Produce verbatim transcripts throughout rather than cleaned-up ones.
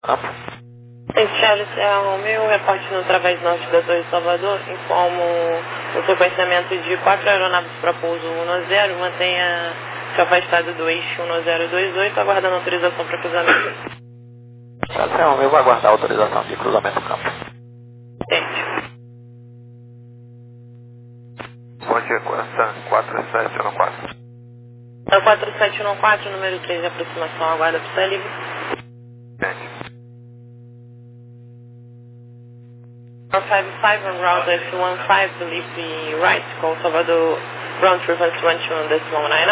Campo. Esse Charles é o meu reporte no Través Norte da Torre de Salvador, informo o sequenciamento de quatro aeronaves para pouso um zero, mantenha-se afastado do eixo um zero dois oito, aguardando autorização para cruzamento. Charles é o meu, vai aguardar a autorização de cruzamento do campo. Gente. Ponte Equação quatro sete um quatro. É o quatro sete um quatro, número três de aproximação, aguarda pista livre. Gente. one five five on route F one five, believe right, call Salvador, ground frequency one two decimal nine.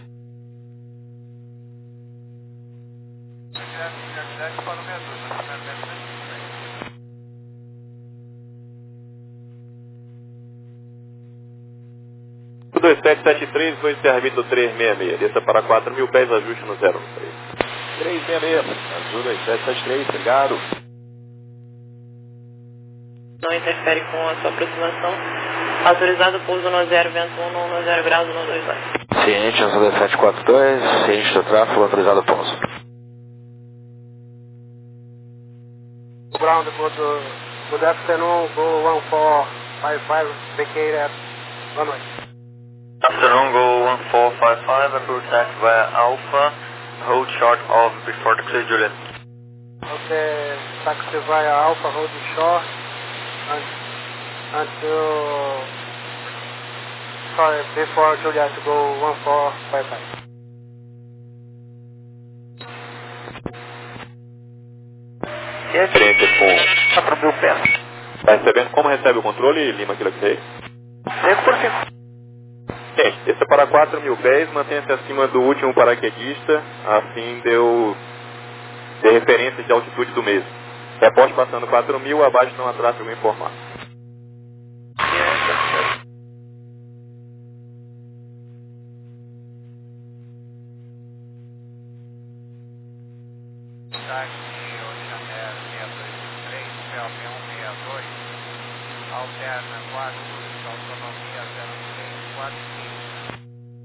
dois sete sete três, vou encerrar do três seis seis, desça para quatro mil pés, ajuste no zero três. três seis seis, Azul dois sete sete três, obrigado. Não interfere com a sua aproximação. Autorizado pouso no zero, vento um, no zero graus, no dois dois. Ciente, Azul dois sete quatro dois, ciente do tráfego, autorizado pouso. Ground, good, good afternoon, go one four five five, vacate at runway. Afternoon, go one four five five, approach taxi via Alpha, hold short of before the clear Juliet. Okay, taxi via Alpha, hold short and, until, sorry, before Juliet, go one four five five. Referência com quatro mil pés. Está recebendo? Como recebe o controle, Lima Kilo seis? cinco por cinco. Bem, desça para quatro mil pés, mantenha-se acima do último paraquedista, assim deu, deu referência de altitude do mesmo. Reporte passando quatro mil, abaixo não há tráfego informado. Alterna quatro, autonomia zero três quatro cinco.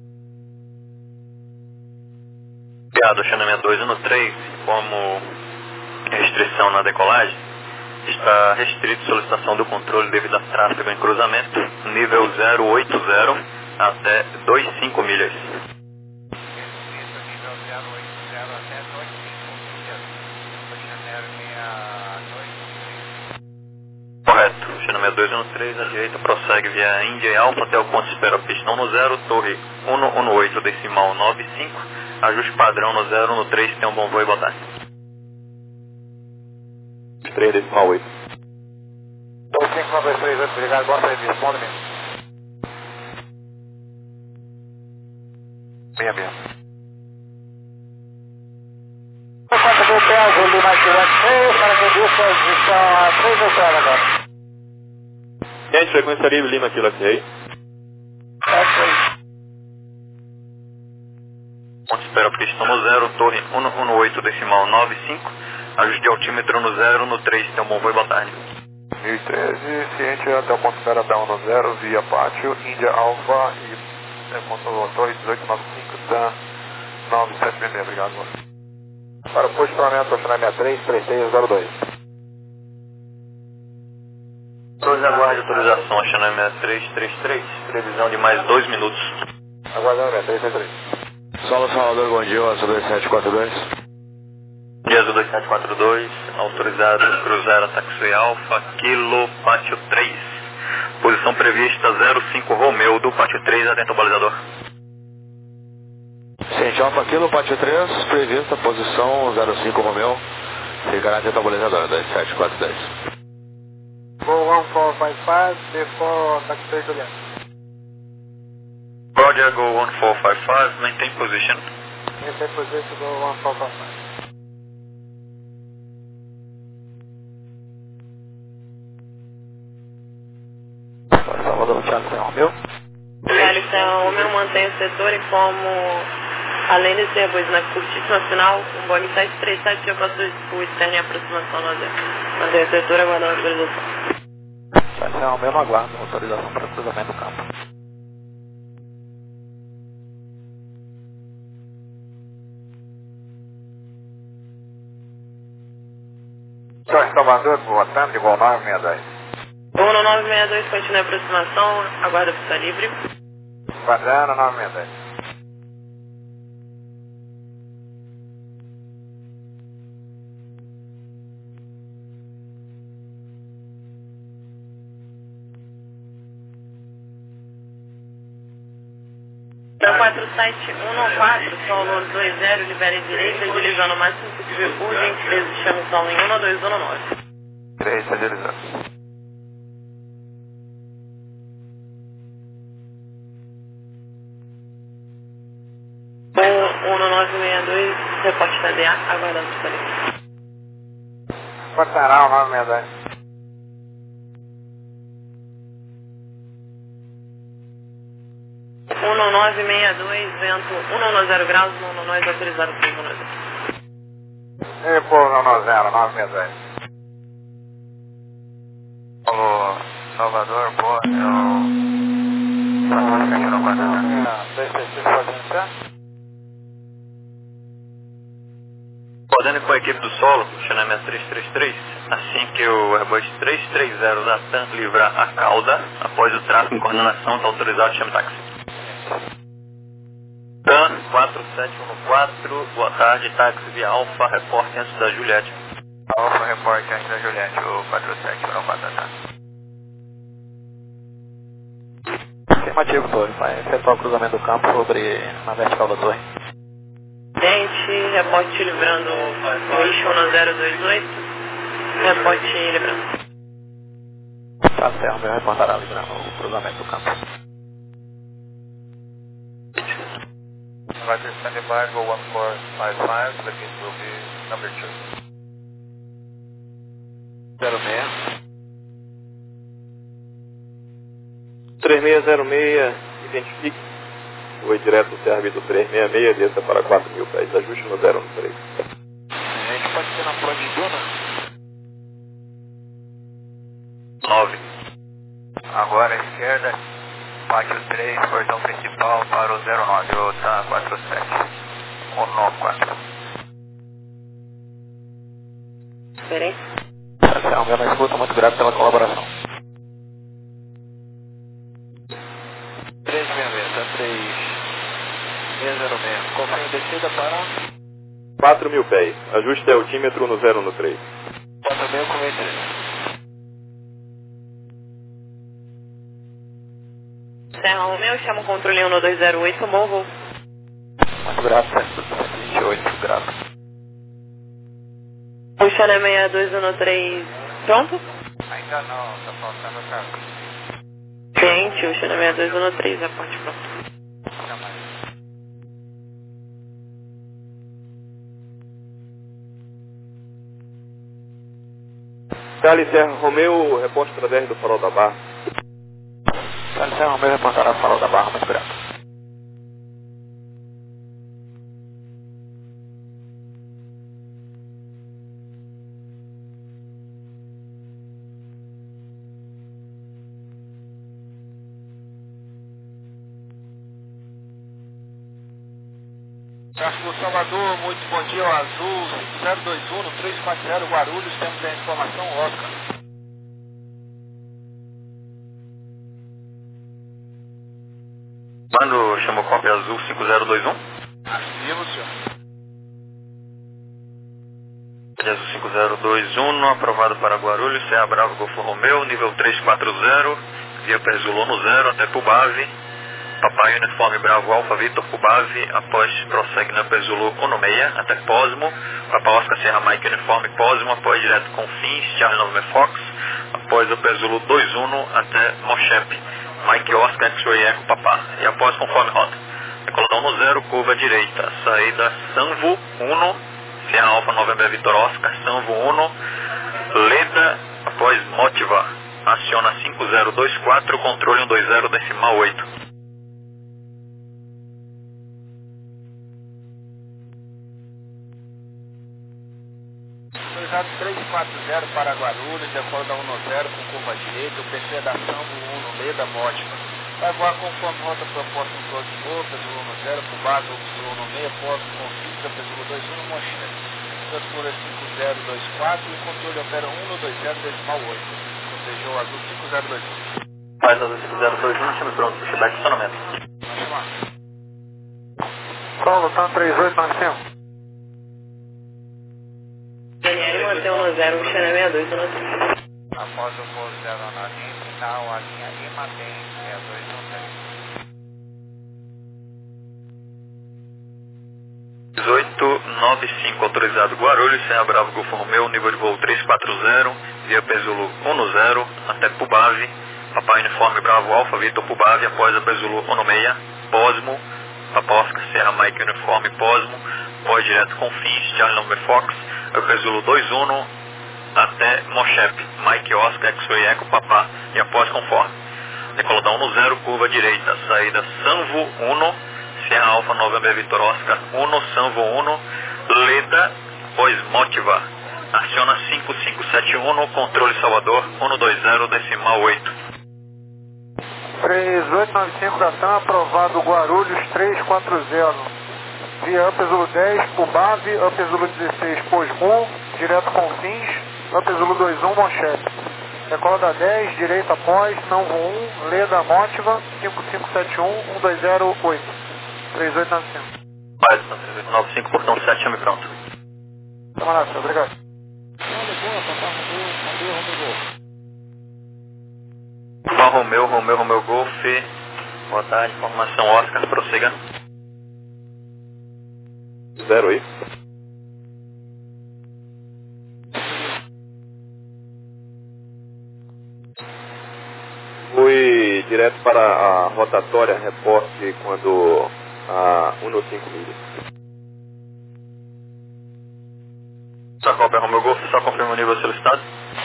Obrigado, Xanamento dois um três, como restrição na decolagem, está restrito solicitação do controle devido a tráfego em cruzamento, nível zero oito zero até vinte e cinco milhas. Nível zero oito zero até vinte e cinco milhas. Oceanário seis dois. Correto, Xanamento dois um três, à direita, prossegue via Índia e Alfa até o ponto de espera pistão no zero, torre cento e dezoito decimal noventa e cinco, ajuste padrão no zero no três, tem um bom voo e boa tarde. três decimal oito. cinco nove dois três oito, obrigado, boa tarde, responde-me. seis seis. quatro mil pés, o Lima Quilete seis, para que distância estão a três oito agora. Gente, frequência livre, Lima Kilo seis. Ponto de espera pistão no zero, torre cento e dezoito decimal noventa e cinco, ajuste de altímetro no zero no três, tem um bom voo e boa tarde. mil e treze, ciente até o ponto de espera down no zero, via pátio, Índia Alfa e é, ponto, torre dezoito noventa e cinco, Dan nove sete seis seis, obrigado. Para o posicionamento, Oceanário sessenta e três, três seis zero dois. dois aguarde autorização, Xanamento três três três, previsão de mais dois minutos. Aguardando, é três seis três. Solo Salvador, bom dia, Azul dois sete quatro dois. Dia Azul dois sete quatro dois, autorizado cruzar a taxi Alfa, Kilo, Pátio três. Posição prevista zero cinco Romeu do Pátio três, atento ao balizador. Ciente Alfa Kilo, Pátio três, prevista posição zero cinco Romeu, ficará atento ao balizador, dois sete quatro dois. Go one four five five, before taxi Juliet. Roger, go one four five five, maintain position. Maintain position, go one four five five. Salvador, Thiago, tem um meu? Realização, o meu mantém o setor e como, além de ser pois na curtíssima final, um Boeing sete três sete, eu passo o externo em aproximação no zero. Mantém o setor aguardando a autorização. Vai ser o meu, não aguardo autorização para cruzamento do campo. Salvador, boa tarde, igual nove seis dois. Uno nove seis dois, continua a aproximação, aguarda pista livre. Guardando nove seis dois. quatro sete um quatro, solo dois zero, libere direita, divisão máximo possível, por gentileza, chame solo em um dois um nove. três, deslizando. uno nove seis dois, reporte da D A, aguardando o livre. Quartarão nove seis dois. um nove seis dois, vento um zero graus, um nós autorizado por um zero. E por um zero, nove seis dois. Alô, Salvador, boa, eu... quatro sete um quatro, dois seis seis, pode entrar? Podendo com a equipe do solo, chanamento três três três, assim que o Airbus três três zero da TAM livrar a cauda, após o tráfego em coordenação, está autorizado, chame táxi. TAM quatro sete um quatro, boa tarde, táxi via Alfa, reporte antes da Juliette. Alfa, reporte antes da Juliette, o quatro sete um quatro, tá? Afirmativo, Torre. Vai efetuar o cruzamento do campo sobre na vertical da torre. Gente, reporte livrando o eixo um zero dois oito, reporte livrando. Tá certo, meu reportará livrando o cruzamento do campo. Roger, standing by, go one four five five, the gate will be number two. zero seis. três seis zero seis, identifique. Foi direto do serviço três seis seis, desça para quatro mil pés, ajuste no zero um três. A gente pode ser na frente de Duna? nove. Agora à esquerda, pátio três, portão principal para o zero nove, o TAM quatro sete um nove quatro. Esperem. Tá certo, meu na escuta, muito grato pela colaboração. três seis seis, tá três seis zero seis, confirme descida para quatro mil pés, ajuste altímetro no zero um três. quatro mil com vinte e três. Serra Romeu, chama o controle um dois zero oito, bom voo. Muito grato, cento e vinte e oito, grato. O Xané seis dois um três, pronto? Ainda não, tá faltando o carro. Gente, o Xané seis dois um três, reporte pronto. Charlie Serra Romeu, reporte para dez do farol da Barra. Charlie Serra Romeu reportará o farol da Barra, muito grato. Tráfego Salvador, muito bom dia, o Azul cinco zero dois um, três quatro zero Guarulhos, temos a informação, Oscar. Mando, chama o cópia azul cinco zero dois um. Afirmo, senhor. Azul cinco zero dois um, aprovado para Guarulhos, Serra Bravo Golfo Romeu, nível três quatro zero, via Perzulô no zero até Pubave. Papai Uniforme Bravo Alfa Vitor Cubave, após prossegue na Perzulu um seis até Pósimo, Papa Oscar Serra Mike Uniforme Pósimo, após direto com Fins, Charlie nove Fox, após a Perzulu dois um até Mochep, Mike Oscar X-Ray Echo Papá, e após conforme rota. Decoladão no zero, curva direita, saída Sanvo um, Serra Alfa November Vitor Oscar, Sanvo um, Leda, após Motiva, aciona cinco zero dois quatro, controle um dois zero decimal oito. três quatro zero para Guarulhos, decola um zero com curva direita, o P C da Sambo um, Leda Mótima. Vai voar conforme rota proposta no Close Voo, Pezulo um zero, Cubado, Pezulo um seis, Pósito com Fixa, Pezulo dois um, Mochete. Cruza por cinco zero dois quatro e o controle opera um no dois zero decimal oito. Protejou azul cinco zero dois um. Faz azul cinco zero dois um, time pronto, feedback estacionamento. Vamos lá. Solo, tá três oito nove cinco. Daniel mantém um no zero, o Xana sessenta e dois, um no cinco. Após o pouso zero na linha final, a linha E mantém sessenta e dois no zero. dezoito nove cinco, autorizado Guarulhos, Serra Bravo, Golfo Romeu, nível de voo três quatro zero, via Pezulu um no zero, até Pubave, Papai Uniforme Bravo Alfa, Vitor Pubave, após a Pezulu um no meia, Posmo, Papa Oscar Serra Mike Uniforme Posmo, pós direto Confins, Charlie Number Fox, a Pezulu dois um, até Mochep, Mike Oscar, X-Ray Eco Papá, e após conforme. Decolodão um no zero, curva direita, saída Sanvo um, Serra Alfa November Vitor Oscar um, Sanvo um, Leda, pós Motiva. Aciona cinco cinco sete um, controle Salvador, um dois zero, decimal oito. três oito nove cinco da TAM, aprovado Guarulhos três quatro zero. Via Upzulu dez, Pubave, Upzulu dezesseis, Posmu, direto Confins, Upzulu dois um, Mochep. Decola dez, direita após, Nanvo um, Leda Motiva, cinco cinco sete um, um dois zero oito. três oito nove cinco. Faz três oito nove cinco, portão sete, chame pronto. Camarada, obrigado. Alfa Romeu, Romeu, Romeu Golf. Boa tarde, informação Oscar, prossiga. Zero aí. Fui direto para a rotatória, reporte quando a um no cinco milhas. Só cópia Romeu Golf, só confirma o nível solicitado.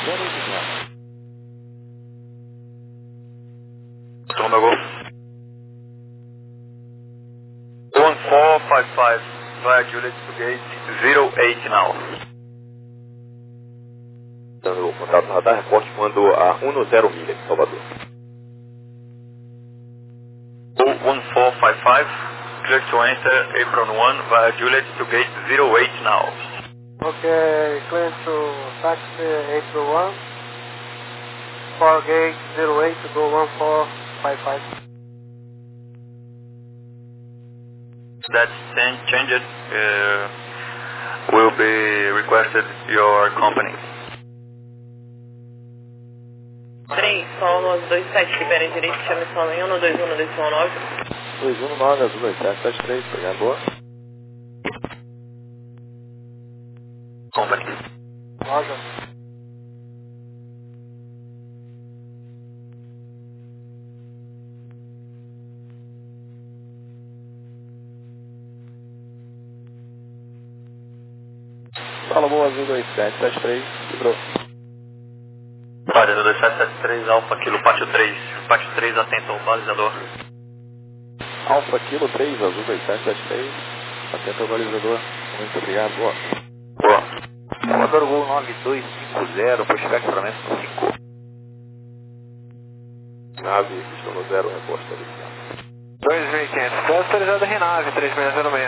Romeu Golf. one four five five, via Juliet to gate zero eight now. Dando contato no radar, reporte quando a um no zero milha, Salvador. one four five five, clear to enter Apron one via Juliet to gate zero eight now. Okay, clear to taxi April one, for gate zero eight to go one four five five. That's changed, uh, will be requested your company. três, solo, dois sete, libera direito, chame solo em um no dois um no decimal nove. dois um nove, azul dois sete sete três, obrigado, boa. Company. Roger. Fala, boa, azul dois sete sete três, livrou. Olha, dois sete sete três, Alfa Kilo, pátio três. Pátio três, atento ao balizador. Alfa Kilo três, azul dois sete sete três, atento ao balizador. Muito obrigado, boa. Boa. Salvador Gol nove dois cinco zero, pushback para cinco. Nave, estou no zero, reposta ali. dois mil e quinhentos, autorizado Renave, três seis zero seis.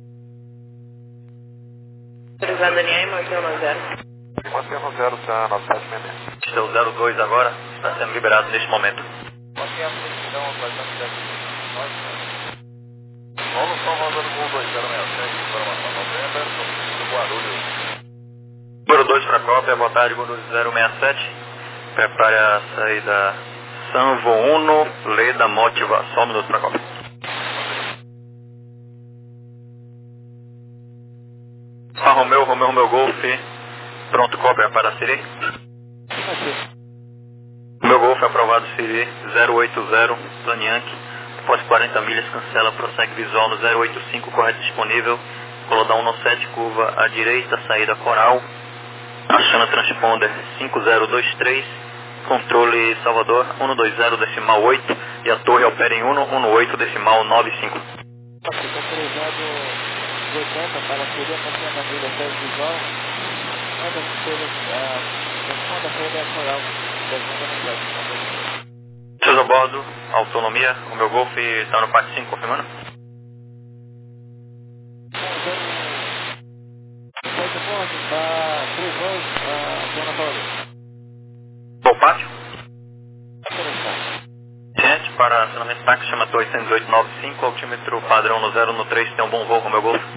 Autorizado Daniel, mantém um no zero. Mantém no zero, tá nove sete seis seis. Está o zero dois agora, está sendo liberado neste momento. Mantém a precisão, atualização da Paulo Salvador Gol dois zero seis sete, informação novembro, do Guarulhos. Número dois para a cópia, boa tarde, Guarulhos zero seis sete. Prepare a saída Sanvo um, Leda Motiva, só um minuto para a cópia. Ah, Romeu, Romeu, Romeu Golf. Pronto, cópia para a Siri. Meu Golf aprovado Siri zero oito zero, Planianque. Após quarenta milhas, cancela, prossegue visual no zero oito cinco, correto disponível. Colodão um no sete, curva à direita, saída Coral. Aciona transponder cinco zero dois três, controle Salvador um no dois zero decimal oito e a torre opera em um no oito decimal nove cinco. Autorizado oitenta para Siri, mantendo a milha até visual. Manda responda a saída Coral. Seus a bordo, autonomia, o meu Golf está no parte cinco, confirmando? Bom pátio? Gente, para acionamento táxi, chama oitocentos e oito noventa e cinco, altímetro padrão no zero no três, tem um bom voo com o meu Golf.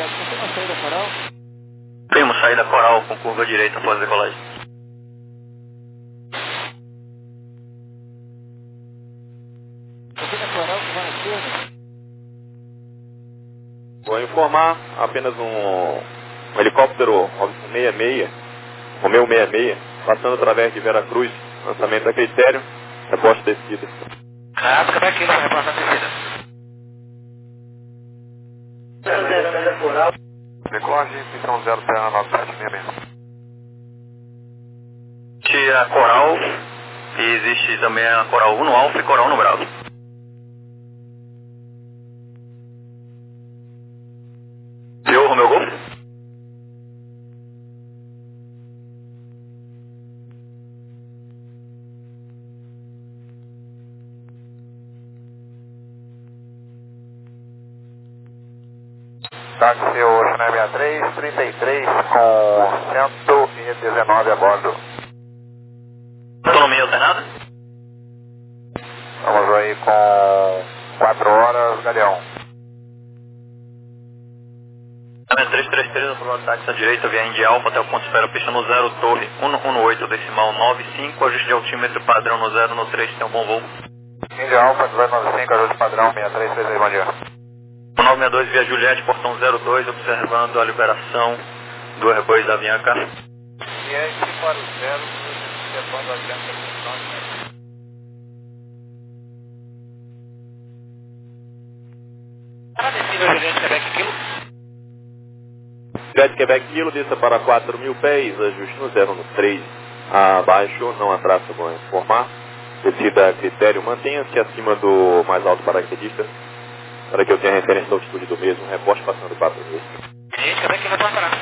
Primo, saída Coral com curva direita após a decolagem. Vou informar apenas um, um helicóptero sessenta e seis, Romeu sessenta e seis, passando através de Vera Cruz, lançamento a critério, reposta descida. Rápido, como é que vai repassar a descida? Decolagem, pistão zero Terra nove sete seis seis. Existe a Coral e existe também a Coral um no Alfa e Coral no Bravo. Viu, Romeu Golf? Táxi Ocean sessenta e três, trinta e três com cento e dezenove a bordo. Autonomia alternada? Vamos aí com quatro horas, Galeão. trezentos e trinta e três, aprovado táxi à direita, via Indy Alfa até o ponto de espera, pista no zero, torre cento e dezenove, decimal noventa e cinco, ajuste de altímetro padrão no zero no três, tem um bom voo. Indy Alfa dezoito noventa e cinco, ajuste padrão sessenta e três trinta e seis, bom dia. nove sessenta e dois via Juliette, portão zero dois, observando a liberação do Airbus da Avianca. Juliette para o zero, observando a Avianca. Para descida, Juliette, Quebec Kilo. Juliette Quebec Kilo, desça para quatro mil pés, ajuste no zero no três, abaixo, não atraça, vou informar. Descida a critério, mantenha-se acima do mais alto paraquedista, para que eu tenha referência da altitude do mesmo, reposte passando quatro mil. Gente, como é que vai passar?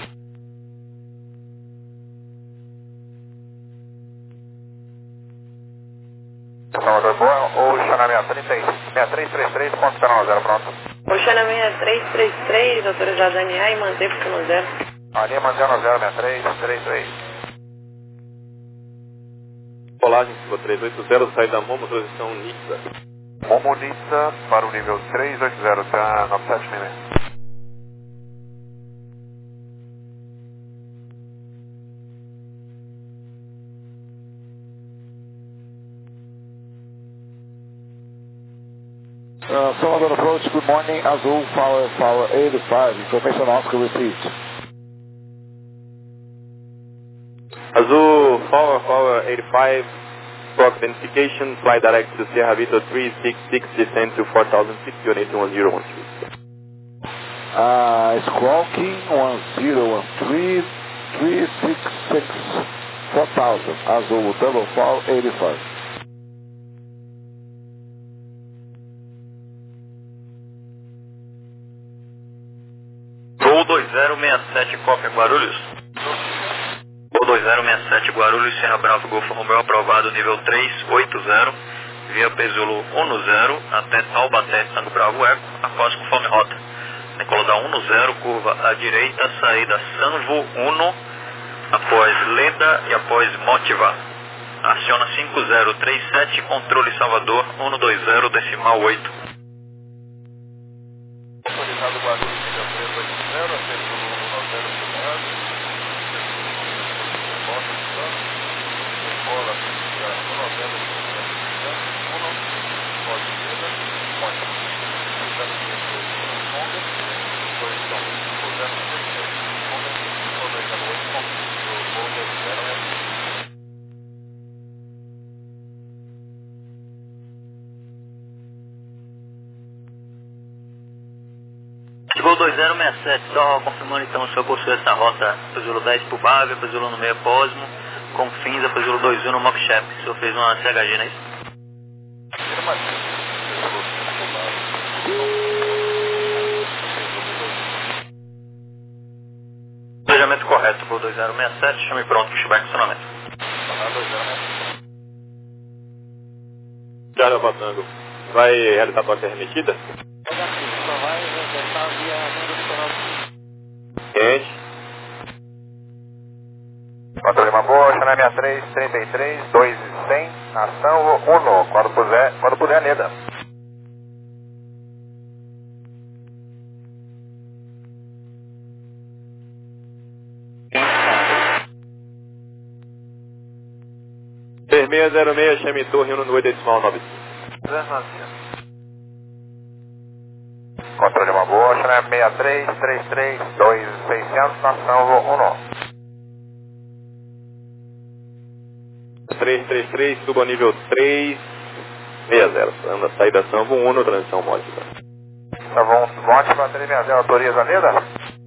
Salvador Boa, Ocean sessenta e três, sessenta e três trinta e três, ponto zero zero, pronto. Ocean sessenta e três trinta e três, autorizado a alinhar e manter por no zero. Alinha mantendo zero sessenta e três trinta e três. Colagem trezentos e oitenta, saída Momo, transição Nitsa. Momo Nitsa para o nível trezentos e oitenta, tá nove sete seis seis. Uh, Salvador approach, good morning, Azul, Power, Power eighty-five, information Oscar received. Azul, Power, Power eighty-five, Proc identification, fly direct to Sierra Vito three six six, descend to four thousand feet, unit one zero one three. Uh, Squawking one zero one three, three six six, four thousand, Azul, double Power eighty-five. Voo dois zero seis sete, cópia Guarulhos. Voo dois zero seis sete, Guarulhos, Serra Bravo, Golfo Romeu, aprovado nível trezentos e oitenta, via Pezulo um zero até Taubaté, Tango Bravo Eco, após conforme rota. Decola da um zero, curva à direita, saída Sanvo um, após Leda e após Motiva. Aciona cinco zero três sete, controle Salvador um dois zero, decimal oito. Autorizado Guarulhos, nível trezentos e oitenta, Pezulo um zero zero, Bota Sano, Decola, pista um zero um, pode Leda, Motiva. Voo dois zero seis sete, só confirmando então o senhor possui essa rota Pezulo dez para o Bávia, Pezulo no meio Posmo, com fins a Pezulo dois um no Mockchap. O senhor fez uma C H G, não é isso? Planejamento correto, voo dois zero seis sete, chame pronto para estiver em funcionamento. Charlie Alfa vai realizar a troca remetida? Só vai reversar via banda do canal. Gente. Quatro Lima boa, China sessenta e três, trinta e três, dois e cem, ação um, quando puder, quando puder, Neda. três seis zero seis, chame torre um no oito decimal nove cinco. Controle uma boa, China sessenta e três, trinta e três, dois e seiscentos, ação um. três três três, suba ao nível três seis zero, anda, saída Sanvo um, transição módica. Sanvo um, módica, três seis zero, autoriza, Neda?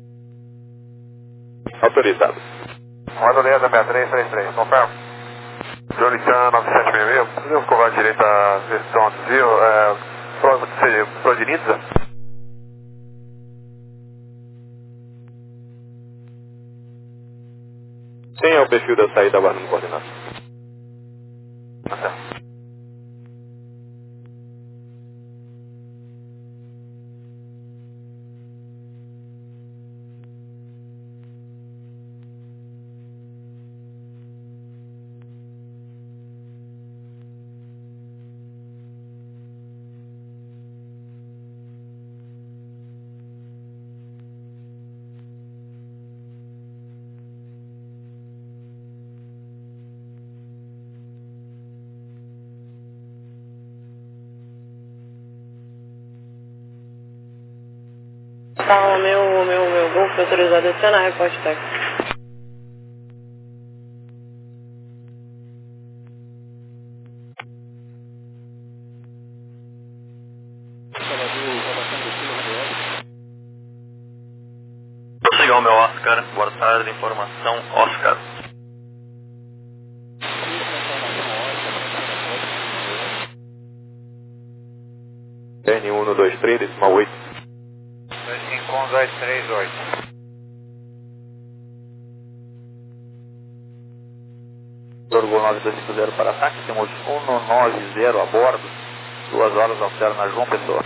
Autorizado. Manda Neda, sessenta e três, trinta e três, confirma. Jolican nove sete seis seis, podemos curvar à direita a versão desvio, é, Prodinitza? Quem é o perfil da saída aguardando coordenação? Tá, o meu, o meu, o meu Golf autorizado a acionar, reposte técnico. Prossiga o meu Oscar, boa tarde, informação Oscar. N um no dois três, decimal oito. dois cinco um, dois três oito. Gol nove dois cinco zero para ataque, temos um nove zero a bordo, duas horas altera na João Pessoa.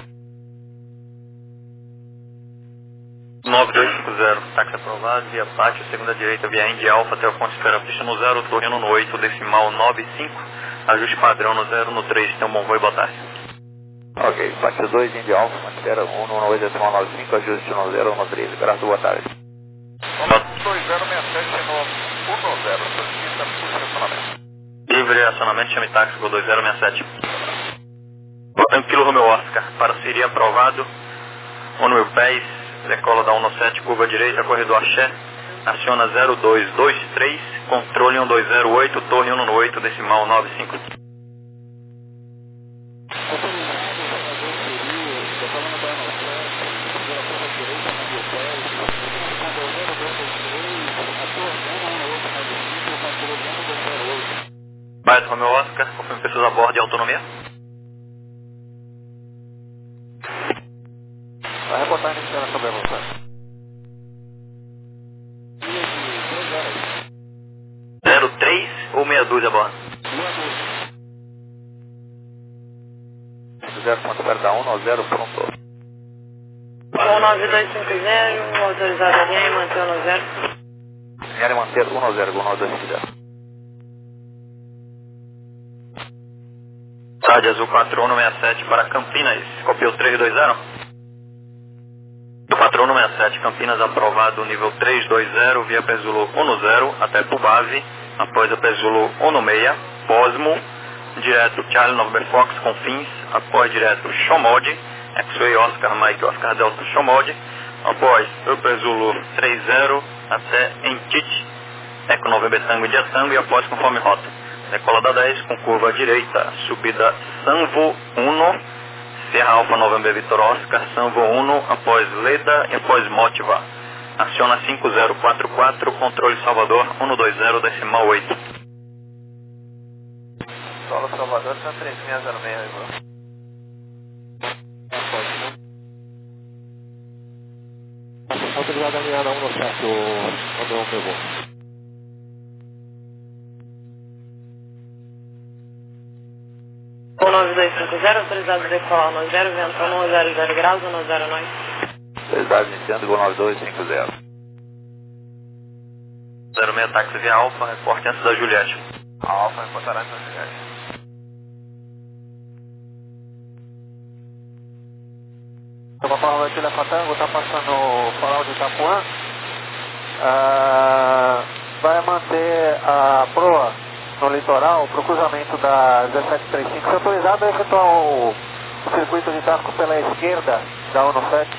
nove dois cinco zero, táxi aprovado, via pátio, segunda direita, via Indy Alfa, até o ponto de espera pista no zero, torrendo no oito, decimal nove cinco, ajuste padrão no zero, no três, tem um bom voo e boa tarde. Ok, pátio dois, Indy Alfa, espera um no oito, decimal nove cinco, ajuste no zero, no três, graças, boa tarde. dois zero seis sete no um zero, solicita por estacionamento. Livre acionamento, chame táxi, gol dois zero seis sete. Tranquilo, Romeo Oscar, para Siri aprovado, um mil pés, decola da um sete, curva direita, corredor Axé, aciona zero dois dois três, controle um dois zero oito, torre um oito, decimal nove cinco. Bairro Romeo Oscar, confirme pessoas a bordo e autonomia. Vai reportar iniciando sobre a velocidade. zero três ou meia dúzia a bordo? zero ponto zero da um no zero, pronto. um nove dois cinco zero, autorizado alguém, manter no zero. Querem manter um no zero, gol nove dois cinco zero. Rádio Azul quatro um seis sete para Campinas, copiou três dois zero. Do quatro um seis sete, Campinas aprovado nível três dois zero, via Pesulo um zero até Pubave, após a Pesulo um seis, Posmo, direto Charlie November Fox com fins, após direto Shomod, X-Ray Oscar Mike Oscar Delta Shomod, após o Pesulo três zero até Entite, Eco November Tango de Tango e após conforme rota. Decola da dez com curva à direita, subida Sanvo um, Serra Alfa November Vitor Oscar, Sanvo um, após Leda e após Motiva. Aciona cinco zero quatro quatro, controle Salvador um dois zero, decimal oito. Solo Salvador, está três seis zero seis, irmão. Autorizado a Liana um no sete, o padrão pegou. um nove dois cinco zero, autorizado a decolar no zero, vento um zero zero graus, um zero nove. Autorizado iniciando, gol nove dois cinco zero. zero zero seis, táxi via Alfa, reporte antes da Juliette. A Alfa reportará antes da Juliette. Uma palavra aqui da Fatango, está passando o farol de Itapuã. Ah, vai manter a proa no litoral para o cruzamento da dezessete trinta e cinco. Se autorizado a efetuar o, o circuito de tráfego pela esquerda da U N O sete.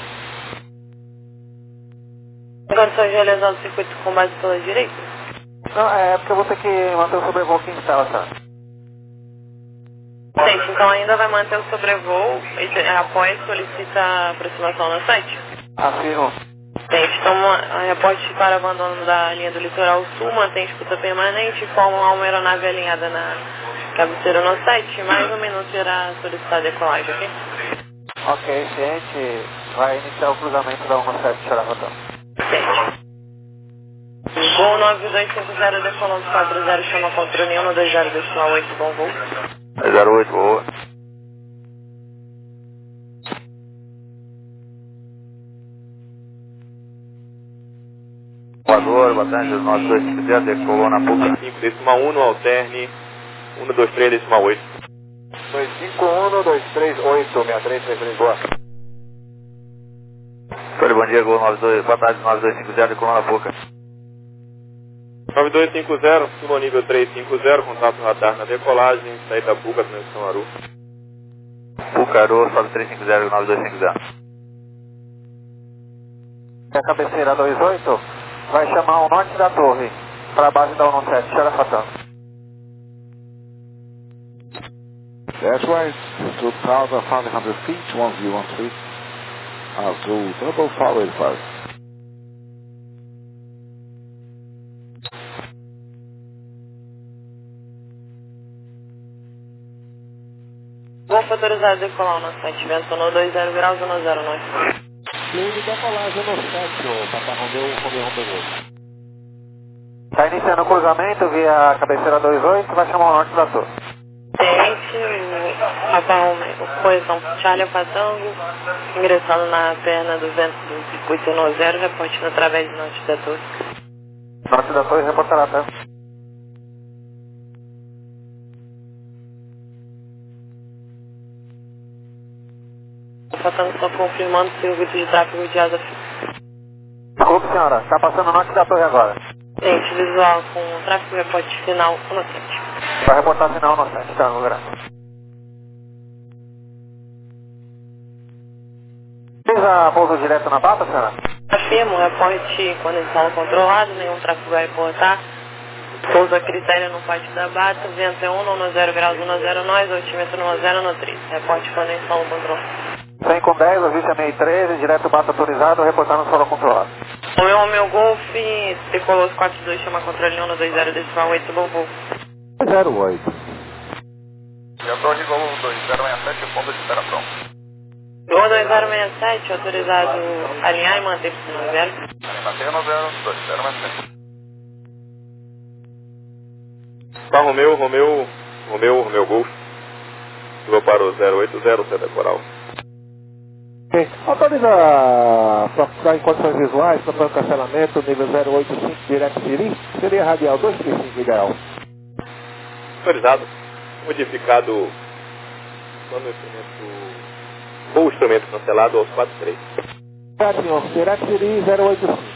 Condições de realizar o circuito com base pela direita? Não, é porque eu vou ter que manter o sobrevoo aqui em instala, tá? Gente, então ainda vai manter o sobrevoo e após solicita a aproximação no site? Afirmo. Gente, então a reporte para abandono da linha do litoral sul, mantém escuta permanente, como uma aeronave alinhada na cabeceira no site, mais um minuto irá solicitar a decolagem, ok? Ok, ciente, vai iniciar o cruzamento da U N O sete, Xaravatão. Ciente. Gol nove dois cinco zero, decolando quatro zero, chama controle um dois zero, decimal oito, bom voo. zero oito, boa. Voador, batente nove dois cinco zero, decolou na Puca. cinco decimal um no alterne, um dois três decimal oito. dois cinco um, dois três oito, seis três três três, boa. Tony, bom dia, Gol nove dois, boa tarde, nove dois cinco zero, decolou na Puca. nove dois cinco zero, suba ao nível três cinco zero, contato radar na decolagem, saída da Puca, transição Aru. Pucaru, sobe três cinco zero, nove dois cinco zero. A cabeceira dois oito vai chamar o norte da torre para a base da U N O sete, Xarafatão. That's right, two thousand five hundred feet, one zero one three. Azul, double forward first. Vou autorizar a decolar no site, vento no dois zero graus, um zero nove. Play de decolagem no sete, o Papa Romeu, Romeu, Romeu. Está iniciando o cruzamento via a cabeceira dois oito, vai chamar o norte da torre. Gente, o Papa Romeu, posição Charlie Patango, ingressando na perna do vento do circuito no zero, reportando através do norte da torre. Norte da torre, reportará, tá? Patango só confirmando o circuito de tráfego de asa fixa. Desculpe, senhora, está passando o norte da torre agora. Gente, visual com tráfego reporte final no sete. Vai reportar final no sete, tá, graças. Pisa pouso direto na bata, senhora? Afirmo, reporte quando instala controlado, nenhum tráfego vai reportar. Pouso a critério no pátio da bata, vento é um, no zero graus, um zero nós, altímetro no zero no três. Reporte quando instala controlado. cem com dez, o vice é meio treze, direto bata autorizado, reportando solo controlado. O meu, o meu Golf, decolou os quatro dois, chama controle um no dois zero, decimal oito, bom voo. zero oito. Já tô de Gol dois zero seis sete, ponto de espera pronto. Gol dois zero seis sete, autorizado alinhar e manter no zero. Mantenha no zero dois zero seis sete. Tá, Romeu, Romeu, Romeu, Romeu Golf. Suba para o zero oito zero, C decoral. Ok. Autoriza para ficar em condições visuais, para o cancelamento, nível zero oito cinco, Direct Siri, seria radial dois três cinco ideal. Autorizado. Modificado. Quando o instrumento. Ou o instrumento cancelado aos quatro três. Certinho, Direct Siri zero oito cinco.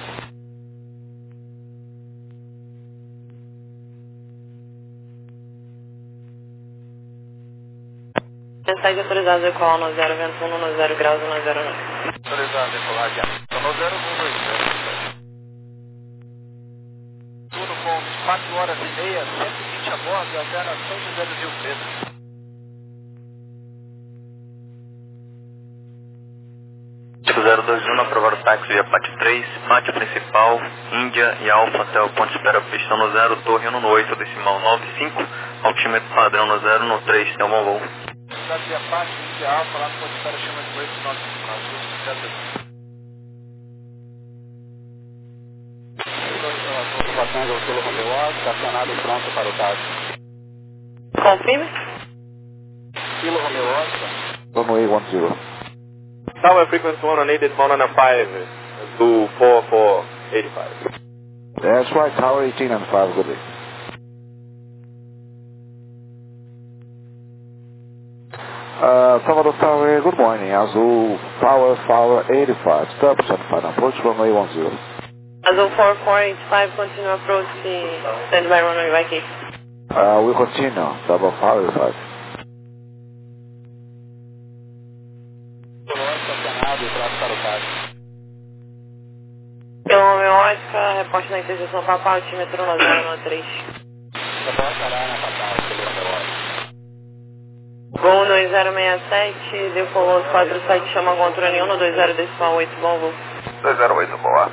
Mensagem autorizada decolar no zero, vento um no zero graus, um zero nove. Autorizado decolagem. Estou no zero um dois zero. Tudo com quatro horas e meia, cento e vinte a bordo e alternação de zero Rio Pedro. zero dois um, aprovar o táxi via pátio três, pátio principal, Índia e Alfa até o ponto de espera pista no zero, torre um no oito, decimal nove cinco, altímetro padrão no zero, no três, tem um bom voo. Cidade via Pátio, Índia Alfa, lá no ponto de espera chama de oito nove cinco, zero dois um. Patango, Kilo Romeu Oscar, estacionado e pronto para o táxi. Confirme? Kilo Romeu Oscar. Runway one zero. Tower frequency one on eight decimal nine five do four four eight five. That's right, Tower eighteen and five, good day. Uh, Salvador Tower, good morning. Azul Tower, Tower eighty-five, stop, certified approach, runway one zero. Azul four four eight five, continue approach, stand by runway Y K. Uh, we continue, double Tower eighty-five. Pelo homeótica, reporte na interseção papal, altímetro nove zero nove três. Gol dois zero seis sete, decolou quatro sete, chama controle um dois zero decimal oito, bom voo. dois zero oito, boa.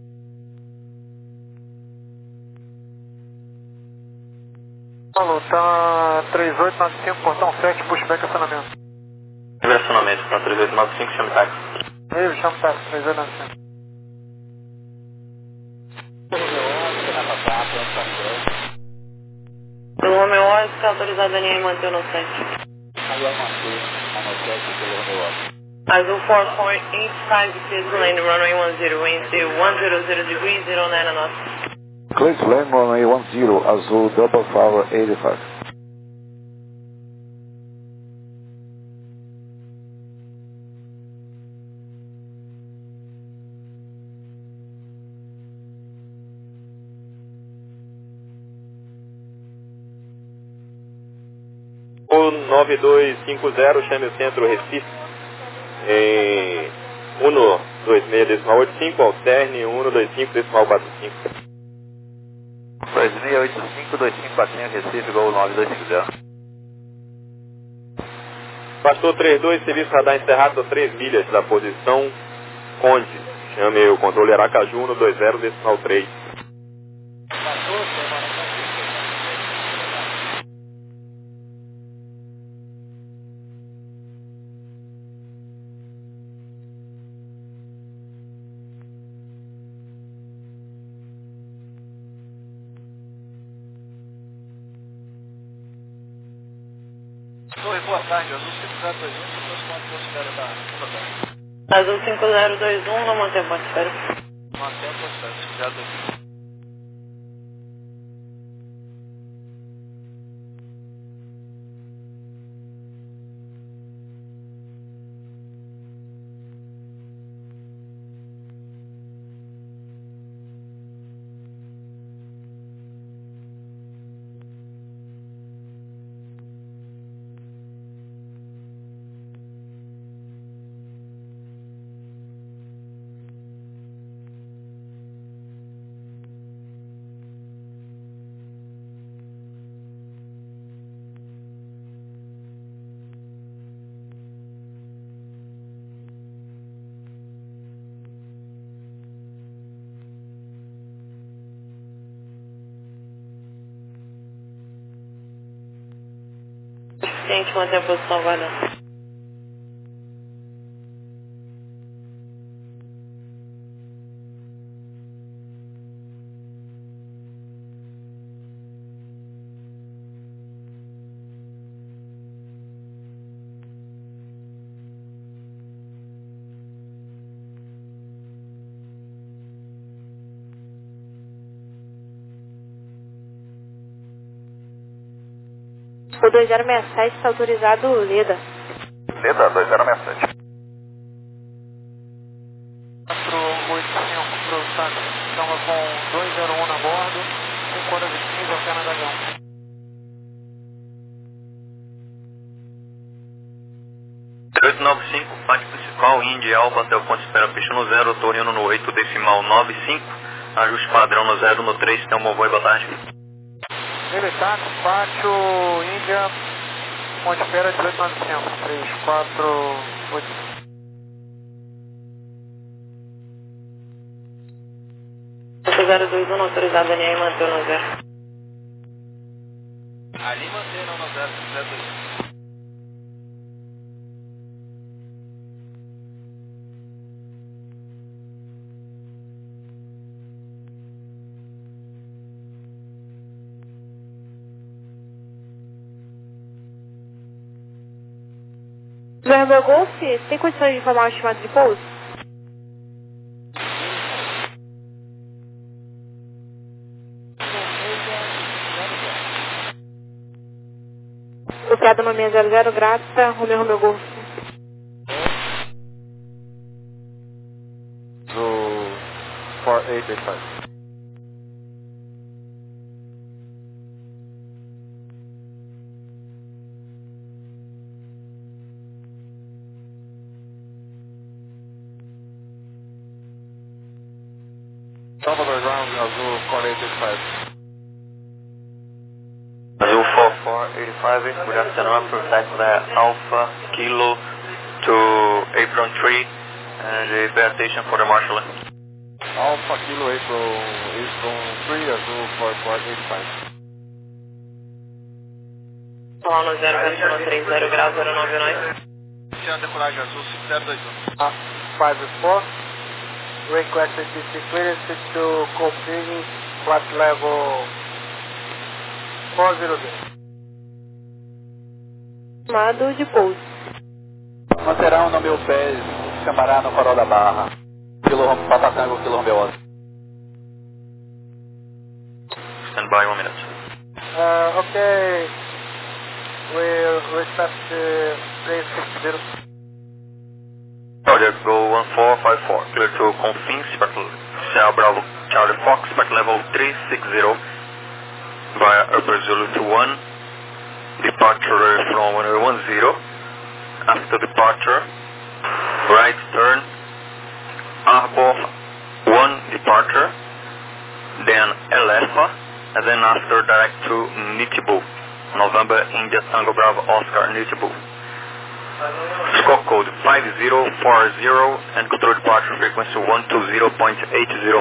Alô, tá três oito nove cinco, portão sete, pushback acionamento. Acionamento para três oito nove cinco, chame táxi. Eu chamo táxi, três oito nove cinco. Pelo homeótica, autorizado a linha e manter no sete. Azul four four eight five, please land runway one zero, wind one zero zero degrees, zero nine knots. Please land runway one zero, Azul double Tower eighty-five. O nove dois cinco zero, chame o centro Recife, em um dois seis decimal oito cinco, alterne um dois cinco decimal quatro cinco. dois seis oito cinco, dois cinco quatro cinco, Recife, Gol nove dois cinco zero. Pastor trinta e dois, serviço radar encerrado a três milhas da posição Conde. Chame o controle Aracaju um dois zero decimal três. Oi, boa tarde, Azul cinco zero dois um, se aproximar do posto aéreo da Roberta. Azul cinco zero dois um, não mantém a atmosfera. Mantém a atmosfera, cinco zero dois um. Suficiente, manter a posição valendo. O dois zero seis sete está autorizado, Leda. Leda, dois zero seis sete. quatro oito cinco para o táxi, estamos com dois zero um na bordo, cinco horas e quinze, alterna da Gão. oito nove cinco, parte principal, Indy Alfa até o ponto de espera pista no zero, estou indo no oito decimal nove cinco, ajuste padrão no zero no três, tem um bom voo, boa tarde. Ele táxi, pátio, Índia, ponto de espera dezoito nove cinco, três quatro oito. zero dois um, autorizado a linha e manter no zero. Ali mantém não no zero, zero dois um. November Golf, tem condições de informar o estimado de pouso? Piada no seis zero zero, grata, Romeo Romeo Golf. Do quatro oito oito cinco. Salvador Ground, Azul quatro oito oito cinco. Azul four four eight five, good afternoon, protect the Alpha Kilo to Apron three and uh, pay attention for the marshalling. Alpha Kilo April April three, Azul four four eight five. Solano zero vírgula três zero grau zero nove nove. Iniciando decolagem azul cinco zero dois um. Uh, five four, requested D C clearance to confirm flight level four zero zero. Chamado de pouso. Manterão no meu pés, chamará no farol da barra. Kilo Papatango, Kilo Romeo. Stand by one minute. Uh, okay, we respect the three six zero. Roger, go one four five four, clear to Confins, Cell Bravo, Charlie Fox, back level three six zero, via Upper Zulu to one, departure from one one zero, after departure, right turn, Arbor one departure, then El Alpha, and then after direct to Nitibu, November India Tango Bravo Oscar Nitibu. Scope code five zero four zero and control departure frequency one two zero point eight zero.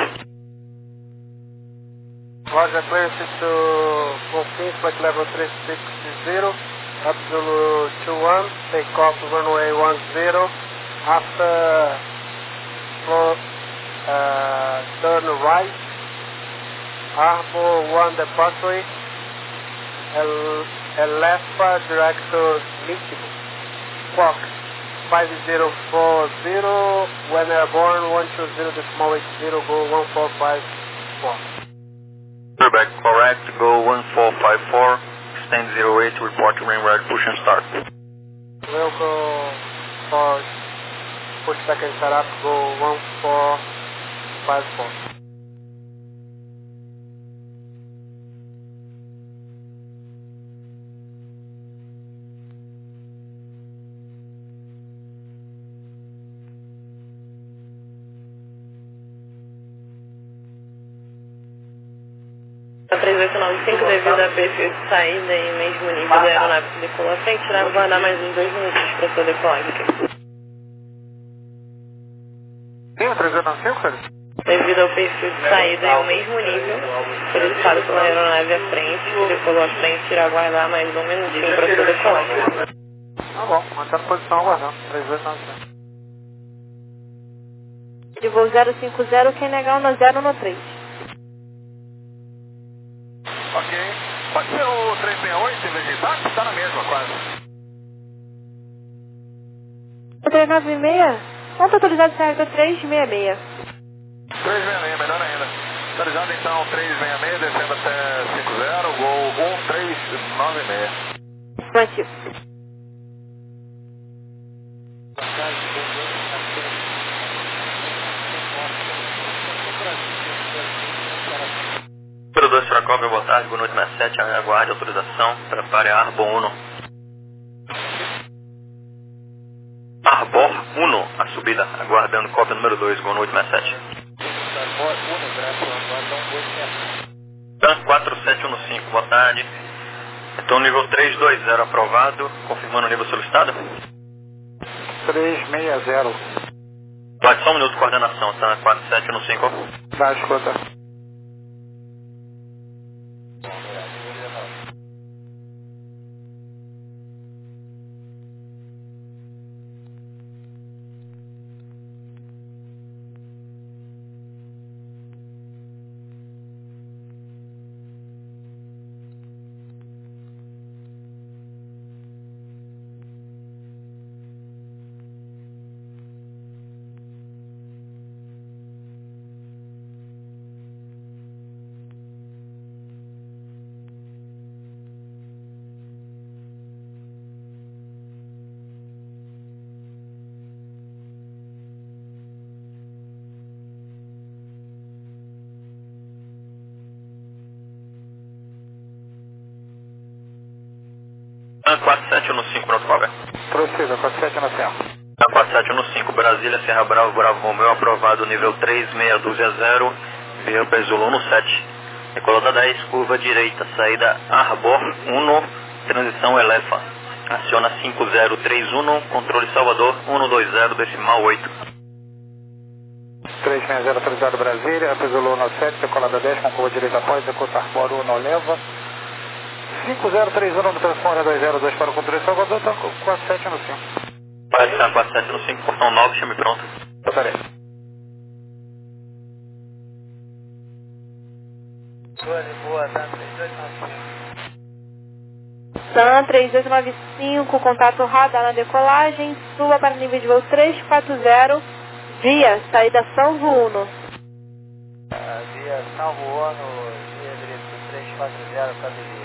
Roger, clearance to Confins, flight level three six zero, absolute two one, take off runway one zero, after floor, uh, turn right, Arbor one departure, El, El Alpha direct to Nitibu. Fox five zero four zero, when airborne one two zero decimal eight zero, go one four five four. Back correct, go one four five four, stand zero eight, report to rain right, push and start. Welcome for push second setup, go one four five four. três oito nove cinco, devido a perfil de saída e mesmo nível da aeronave que decolou à frente, irá aguardar mais uns dois minutos para sua decolagem. Tem o três oito nove cinco, cara? Devido ao perfil de saída e o mesmo nível solicitado pela aeronave à frente, que decolou à frente, irá aguardar mais um minutinho para sua decolagem. Tá bom, mantendo posição aguardando, três oito nove cinco. De voo zero cinco zero, quem negar o no zero no três. Ok. Pode ser o três seis oito em vez de táxi? Está na mesma quase. O três nove seis, ponto autorizado C R três seis seis. três seis seis, melhor ainda. Autorizado então três seis seis, descendo até cinco zero, gol um três nove seis. Positivo. Número dois Fracóvia, boa tarde, boa noite, mais sete, aguarde autorização, prepare a Arbor um. Arbor um, a subida, aguardando cópia número dois, boa noite, mais sete. Dan quatro sete um cinco, boa tarde. Então nível três dois zero aprovado, confirmando o nível solicitado? três seis zero. Pode só um minuto de coordenação, tá? quatro sete um cinco. Vai, escuta. quatro sete no cinco, pronto, Cobra. Prossiga, quatro sete no cinco. quatro sete no cinco, Brasília, Serra Bravo, Bravo Romeu, aprovado nível três seis dois zero, via Perzolo no sete. Decolada dez, curva direita, saída Arbor um, transição Elefa. Aciona cinco zero três um, controle Salvador um dois zero, decimal oito. três seis zero, autorizado Brasília, Perzolo no sete, decolada dez, com curva direita após, decota Arbor um, Eleva. cinco zero três um no transponder dois zero dois para o controle Salvador, está com quatro sete no cinco. Vai estar quatro sete no cinco, portão nove, chame pronto. Botarei. Boa, tá, três dois nove cinco. Sam três dois nove cinco, contato radar na decolagem, suba para nível de voo trezentos e quarenta, via saída São Uno. Uh, via São Uno, via direito trezentos e quarenta para via.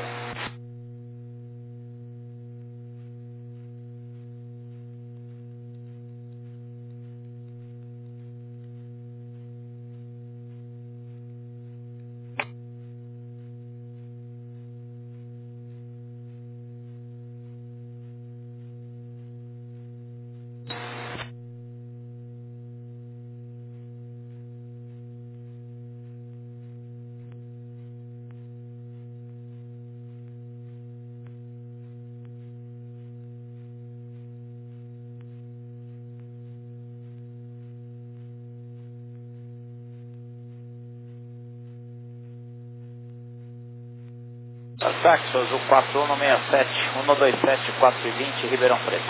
Ataque, Azul quatro um seis sete, um dois sete, quatro dois zero, Ribeirão Preto.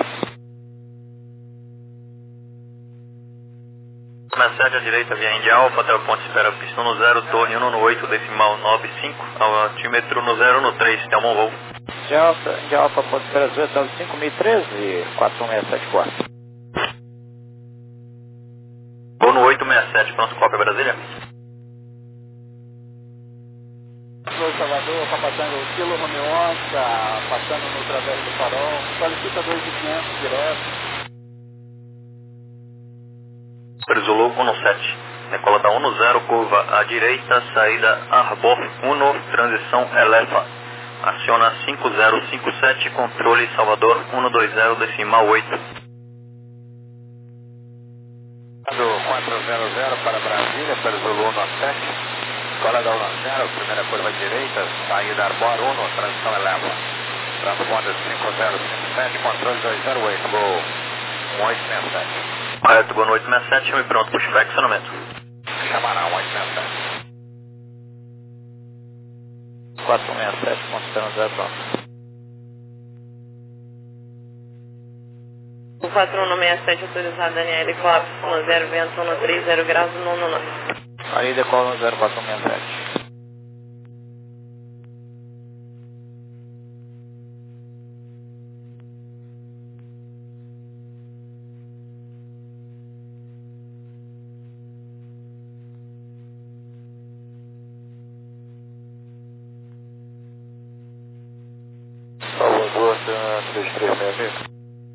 sete à direita, via Indy Alfa, até o ponto de espera, pista no zero, torre um no oito, decimal nove cinco, altímetro no zero no três, tem um bom voo. Indy Alfa, Indy Alfa, ponto de espera azul, cinco mil e treze, quatro um seis sete quatro. Voo no oito seis sete, pronto, cópia Brasília. Salvador, está passando o Kilo Romeo onze, está passando no Travesso do Farol, solicita dois mil e quinhentos direto. Perzolo um sete, decolada um zero, curva à direita, saída Arbor um, transição Elefa. Aciona cinco zero cinco sete, controle Salvador um dois zero, decimal oito. quatro zero zero para Brasília, Perzolo um sete. Decolada um zero, primeira curva direita, saída Arbor um, transição Eleva. Transponder cinco zero cinco sete, controle dois zero oito, gol um oito seis sete. Correto, boa noite, seis sete, chame pronto, pushback, acionamento. Chamará um oito seis sete. quatro um seis sete, ponto zero zero, pronto. O quatro um seis sete, autorizado Daniel, colapso no zero, vento no três zero graus, no nove. Aí decola no zero quatro um seis sete. Salvador, três três seis seis.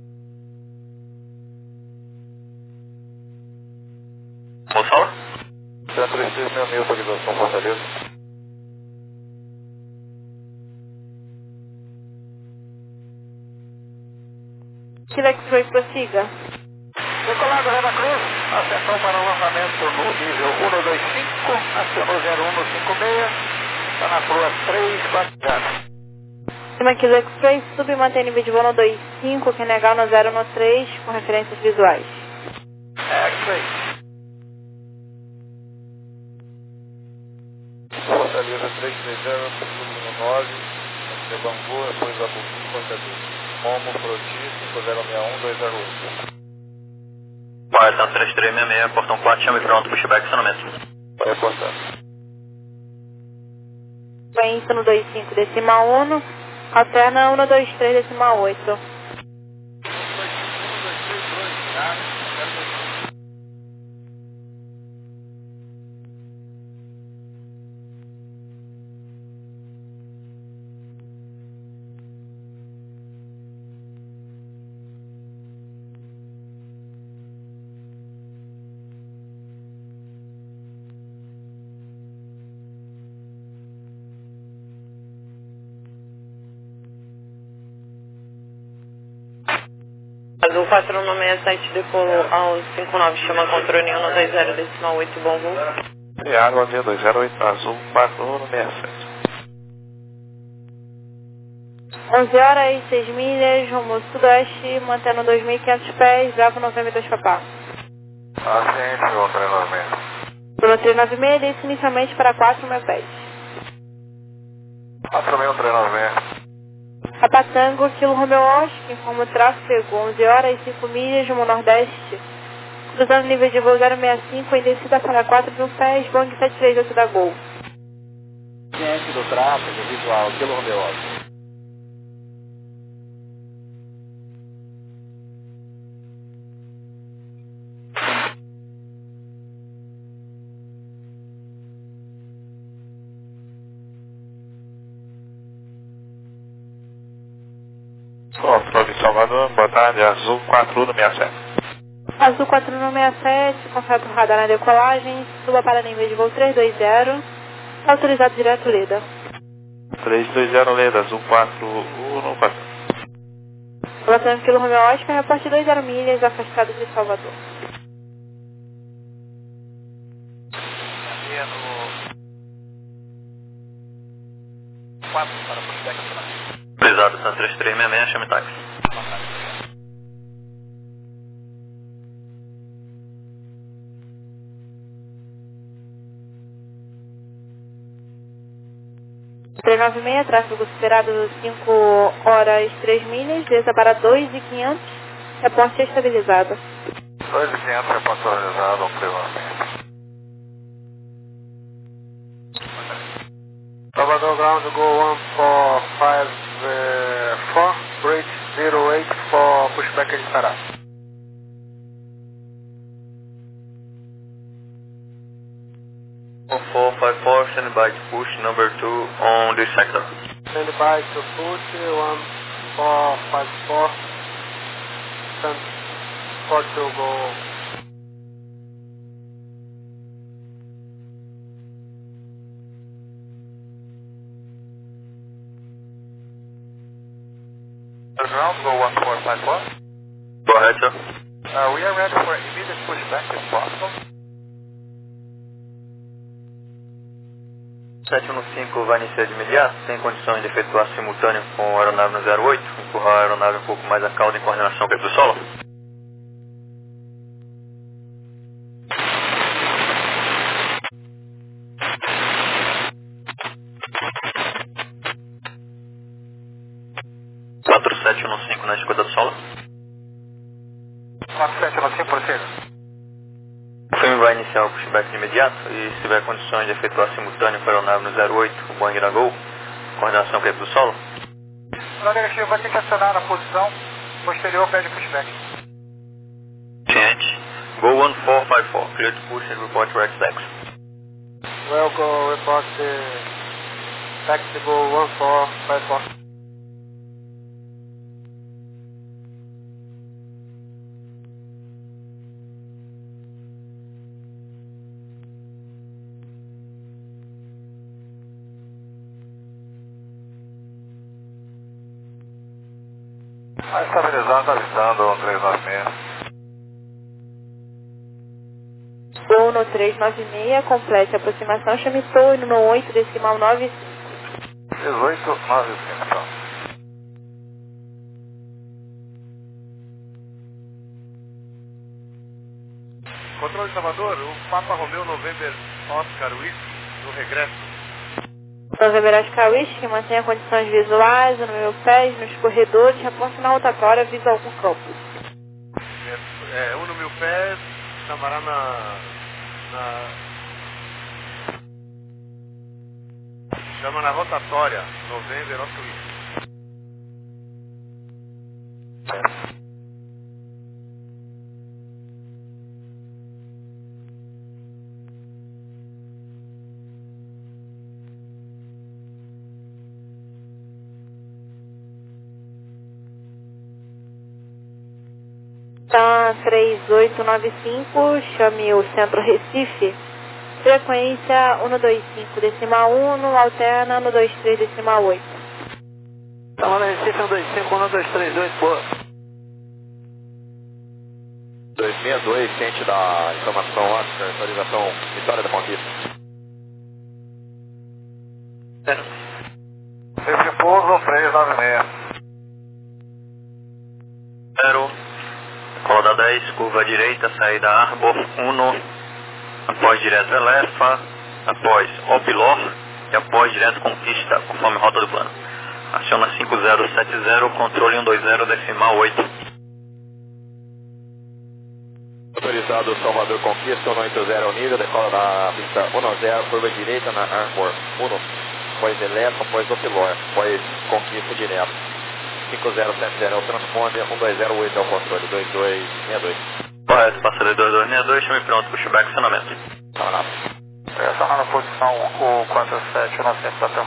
Vamos falar? três três seis seis, autorização Fortaleza. Quebec X-Ray, prossiga. Decolado Vera Cruz, acertou para o lançamento no nível um dois cinco, acionou zero um cinco seis, está na crua três quatro zero. Cima Quebec X-Ray, sub e mantém nível de voo no dois cinco, que negar no zero no três, com referências visuais. X-Ray. Fortaleza três três zero, número nove, Monte Bangu, depois a Buquim, Fortaleza. Momo, Proti, cinco zero seis um dois zero oito. Correto, três três seis seis, portão quatro, chame pronto, pushback, acionamento. Vai reportar. Vai isso no dois cinco, decimal um, alterna um dois três, decimal oito. quatro um seis sete decolou ao cinco nove, chama controle um dois zero decimal oito, bom voo. E água via dois zero oito, azul quatro um seis sete. onze horas e seis milhas, rumo sudoeste, mantendo dois mil e quinhentos pés, Bravo noventa e dois Papá. Ascente, um três nove seis. Pelo três nove seis, desce inicialmente para quatro mil pés. quatro mil, três nove seis. Papa Tango, Kilo Romeo Oscar, informa o tráfego, onze horas e cinco milhas, rumo nordeste, cruzando nível de voo zero seis cinco, em descida para quatro mil pés, Boeing sete três oito da Gol. Ciente do tráfego visual, Kilo Romeo Oscar. Controle de Salvador, boa tarde, azul quatro um seis sete. Azul quatro um seis sete, contato radar na decolagem, suba para nível de voo três dois zero, autorizado direto Leda. três dois zero Leda, azul quatro um quatro. Relação Kilo Romeo Oscar, reporte dois zero milhas, afastado de Salvador. quatro para Pushback acionado. Autorizado, Santa três três seis seis, chame táxi. três nove seis, tráfego superado cinco horas três milhas, desça para dois mil e quinhentos, reporte estabilizado. dois mil e quinhentos, reporte estabilizado, um três nove seis. Salvador ground, go one four five four, bridge zero eight for pushback in Pará. one four five four, stand by to push number two on this sector. Stand by to push one four five four, stand for to go. Ground, go one four five four. Go ahead, sir. Uh, we are ready for immediate pushback if possible. sete um cinco vai iniciar de imediato, tem condições de efetuar simultâneo com a aeronave no zero oito, empurrar a aeronave um pouco mais a cauda em coordenação com a do solo. quatro sete um cinco na escuta do solo. quatro sete um cinco, prossiga. O filme vai iniciar o pushback de imediato e se tiver condições de efetuar simultâneo com a aeronave no zero oito, o Boeing da Gol, coordenação com a do solo. No negativo, vai ter que acionar na posição posterior, pede pushback. Ciente. Go one four five four, clear to push and report your X-X. Well, go report the taxi go one four five four. Vai estabilizando, avisando, um três nove seis. Gol no três nove seis, complete a aproximação, chame torno no oito decimal nove cinco. dezoito nove cinco, então. Controle de Salvador, o Papa Romeo November Oscar Whisky no regresso. November Oscar Whisky, mantenha condições visuais, no meu pés, nos corredores, reporte na rotatória, visa algum campo. É, um no mil pés, chamará na... na... Chama na rotatória, November Oscar Whisky. Tá três oito nove cinco, chame o Centro Recife, frequência um dois cinco decimal um, alterna um dois três decimal oito. Então, Recife um dois cinco, um dois três dois, boa. dois sessenta e dois, ciente da informação Oscar, autorização Vitória da Conquista. Esse pouso três nove seis. zero, decola dez, curva direita, saída Arbor um, após direto Elefa, após Opilor e após direto Conquista, conforme rota do plano. Aciona cinco zero sete zero, controle cento e vinte decimal oito. Autorizado Salvador Conquista, cento e oitenta nível, decola na pista dez, curva direita na Arbor um, após Elefa, após Opilor, após Conquista direto. cinco zero sete zero é o transponder, um dois zero oito é o controle, dois dois seis dois. Correto, passarei dois dois seis dois, chame pronto, pushback, acionamento. Essa na posição o quatro sete nove sete, patrão.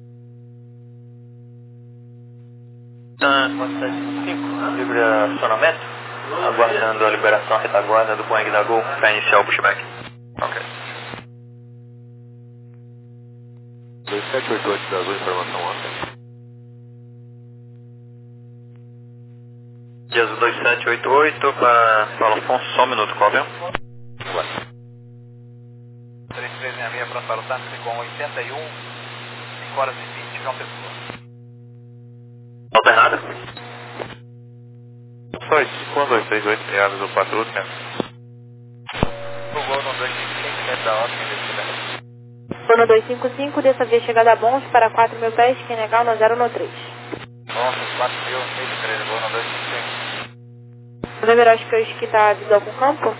quatro sete cinco, livre acionamento, aguardando a liberação à retaguarda do Boeing da Gol para iniciar o pushback. Ok. dois sete oito oito da Gol, informação ontem. Dias dois sete oito oito para Paulo Afonso, só um minuto, qual é? três três seis seis, pronto para o táxi com oitenta e um, cinco horas e vinte, João Pessoa. Alternada? Só isso, um dois seis oito, meados do patrulho, né? O gol no dois cinco cinco, dentro da ordem, descida. Sono dois cinco cinco, dessa vez chegada a bons para quatro mil pés, que legal no zero no três. Bons, quatro mil, seis três, gol no dois cinco cinco. Novembro, acho que eu que está visual com campo.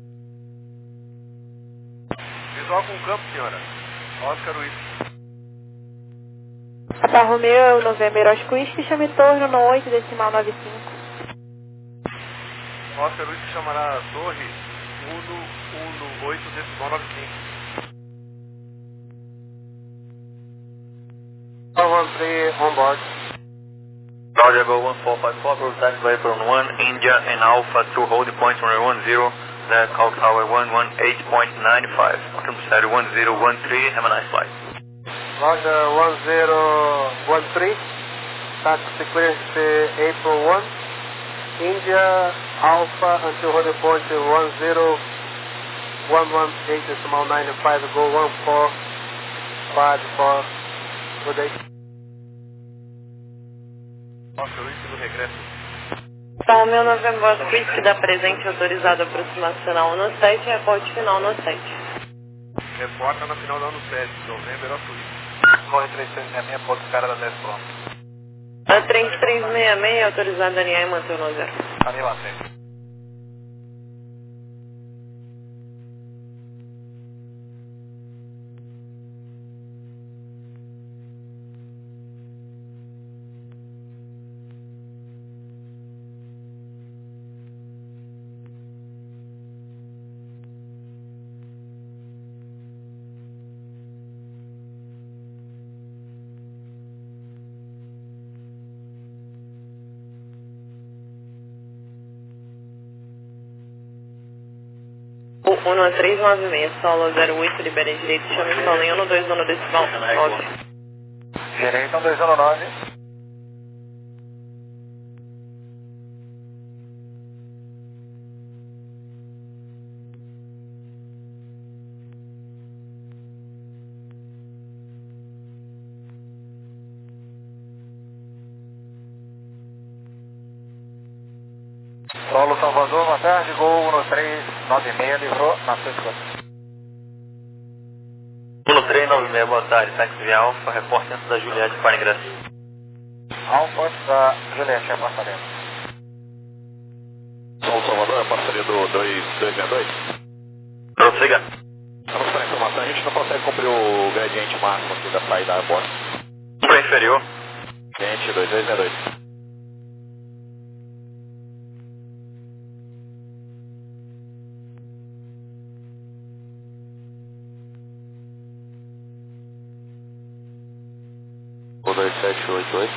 Visual com campo, senhora. Oscar Whisky. Papa Romeo, Novembro, acho que Whisky, chame torno no oito decimal nove cinco. Oscar Whisky chamará a torre um um oito decimal nove cinco. one three on board. Roger, go one four five four, protect vehicle on one, India and Alpha through holding point runway one zero, that call tower one one eight point nine five, welcome to Saturday one zero one three, have a nice flight. Roger, one zero one three, taxi clearance April one, India, Alpha until holding point one zero one one eight decimal nine five, go one four five four, good day. Oscar Whisky no regresso. Então, o meu Novembro Whisky dá presente autorizado aproximação no sete, reporte final no sete. Reporta na final da ano sete, Novembro Oscar Whisky. Corre três três seis seis, ponto cara da dez pronto. A três três seis seis, autorizado a alinhar e manter o no zero. Ali lá sempre. um três nove seis, solo zero oito, libera direito, chame solo em um dois um decimal nove. Direito um dois um nove. Solo Salvador, boa tarde, gol um três nove seis, livrou na sua escolha. um três nove seis, boa tarde, táxi via Alfa, repórter antes da Juliette para ingresso. Alfa da Juliette, apartamento. São Salvador, parceria do dois dois seis dois. Prossiga. Vamos para a informação, a gente não consegue cumprir o gradiente máximo aqui da saída da borda. Para inferior. Gradiente dois dois seis dois. dois sete oito oito.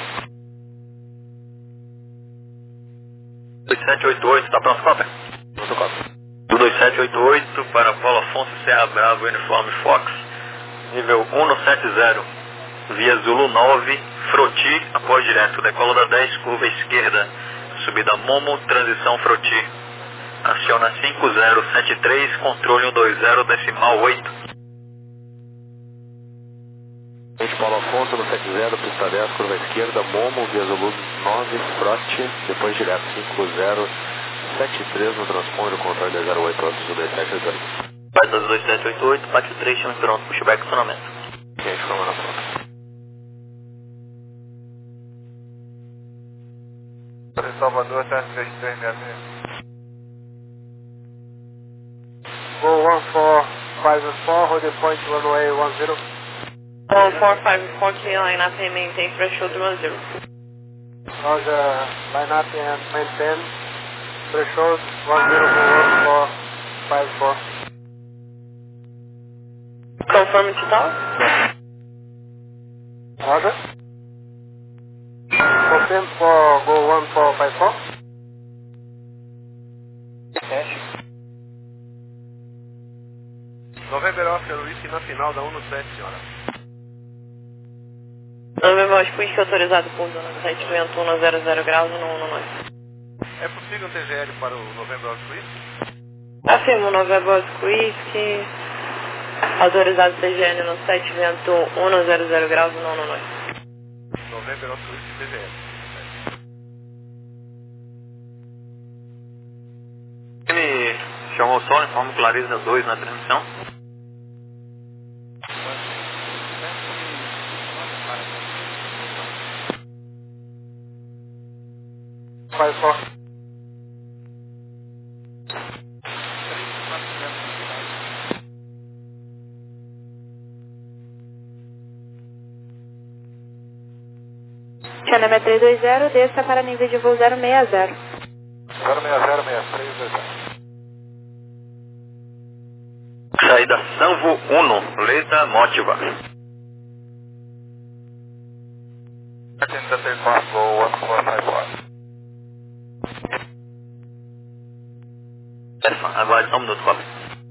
dois sete oito oito, está pronto, Copper? Pronto, Copper. Do dois sete oito oito para Paulo Afonso Serra Bravo, uniforme Fox, nível um sete zero, via Zulu nove, Froti, após direto, decola da dez, curva esquerda, subida Momo, transição Froti. Aciona cinco zero sete três, controle cento e vinte decimal oito. Paulo Afonso no sete zero, pista dez, curva esquerda, Momo, via Zulu nove, frote, depois direto cinco zero sete três no transponder, controle dois zero oito, antes do dois sete oito oito. Baixa dois sete oito oito, pátio três, chama pronto, pushback e acionamento. Gente, vamos na pronto. Salvador, teste três três seis seis. Go one four five four, hold the point runway one zero. one four five four, clear line up and maintain threshold one zero. Roger, line up and maintain threshold one zero for one four five four. Confirm it total? Roger. Confirm for go one four five four. November Oscar Whisky na final da um no sete, senhora. November Oscar Whisky autorizado por zona sete vento um zero zero graus no um no nove. É possível um T G L para o November Oscar Whisky? Afirmo November Oscar Whisky autorizado T G L no sete vento um zero zero graus no um no nove. November Oscar Whisky T G L. Ele chamou o sol, informa Clarisa dois na transmissão. Five four. Channel três dois zero, desça para nível de voo zero seis zero. zero seis zero seis três dois zero. Saída Sanvo um, Leda Motiva. Atenda takeoff, go one four five four. Aguarde só um minuto, Copa.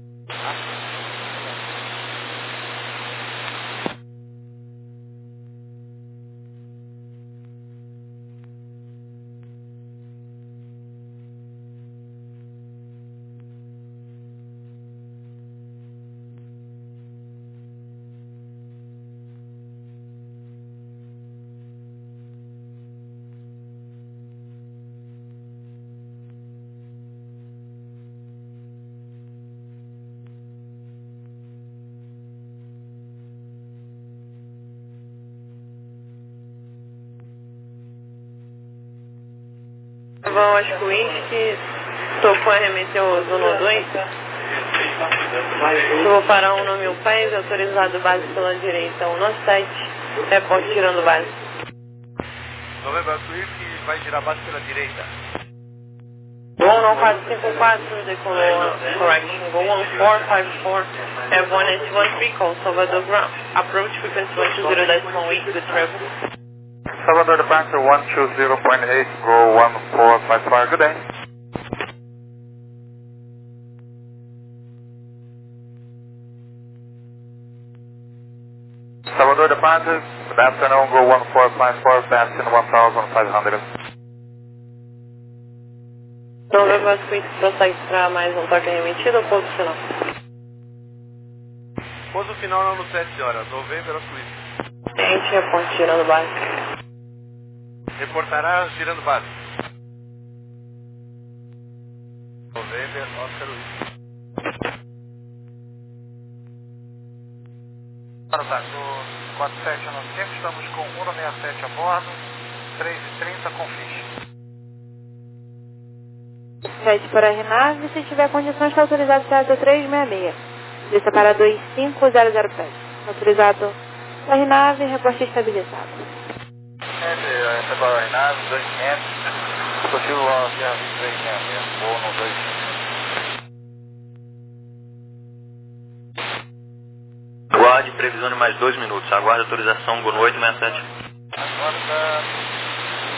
Vão acho que o Whisky tocou R M T o Zona dois. Vou para um no mil pés, autorizado base pela direita, um no sete, repórter tirando base. November Oscar Whisky vai girar base pela direita. um no quatro cinco quatro, decolou correction, go one four five four, have one eight one three, call Salvador ground, approach frequency one two zero decimal eight, good travel. Salvador departure one two zero point eight, go one four five four, good day. Salvador departure, good afternoon, go one four five four, passing one thousand five hundred. November Oscar prossegue para mais um toque remetido ou pouso final? Pouso final não no sete, senhora. November Oscar Whisky. Gente, repórter tirando base. Reportará girando base. November Oscar Whisky. Para tá, no quatro sete nove cinco, estamos com um seis sete a bordo, três e trinta com ficha. sete para a R nave, se tiver condições, está autorizado certo três seis seis. Desça para dois cinco zero zero pés. Autorizado R nave, reporte estabilizado. Essa para a R nave, dois quinhentos. Possível lá, três seis seis, voo no dois cinco. Aguarde previsão de mais dois minutos. Aguarde autorização Gol oito seis sete. Aguarda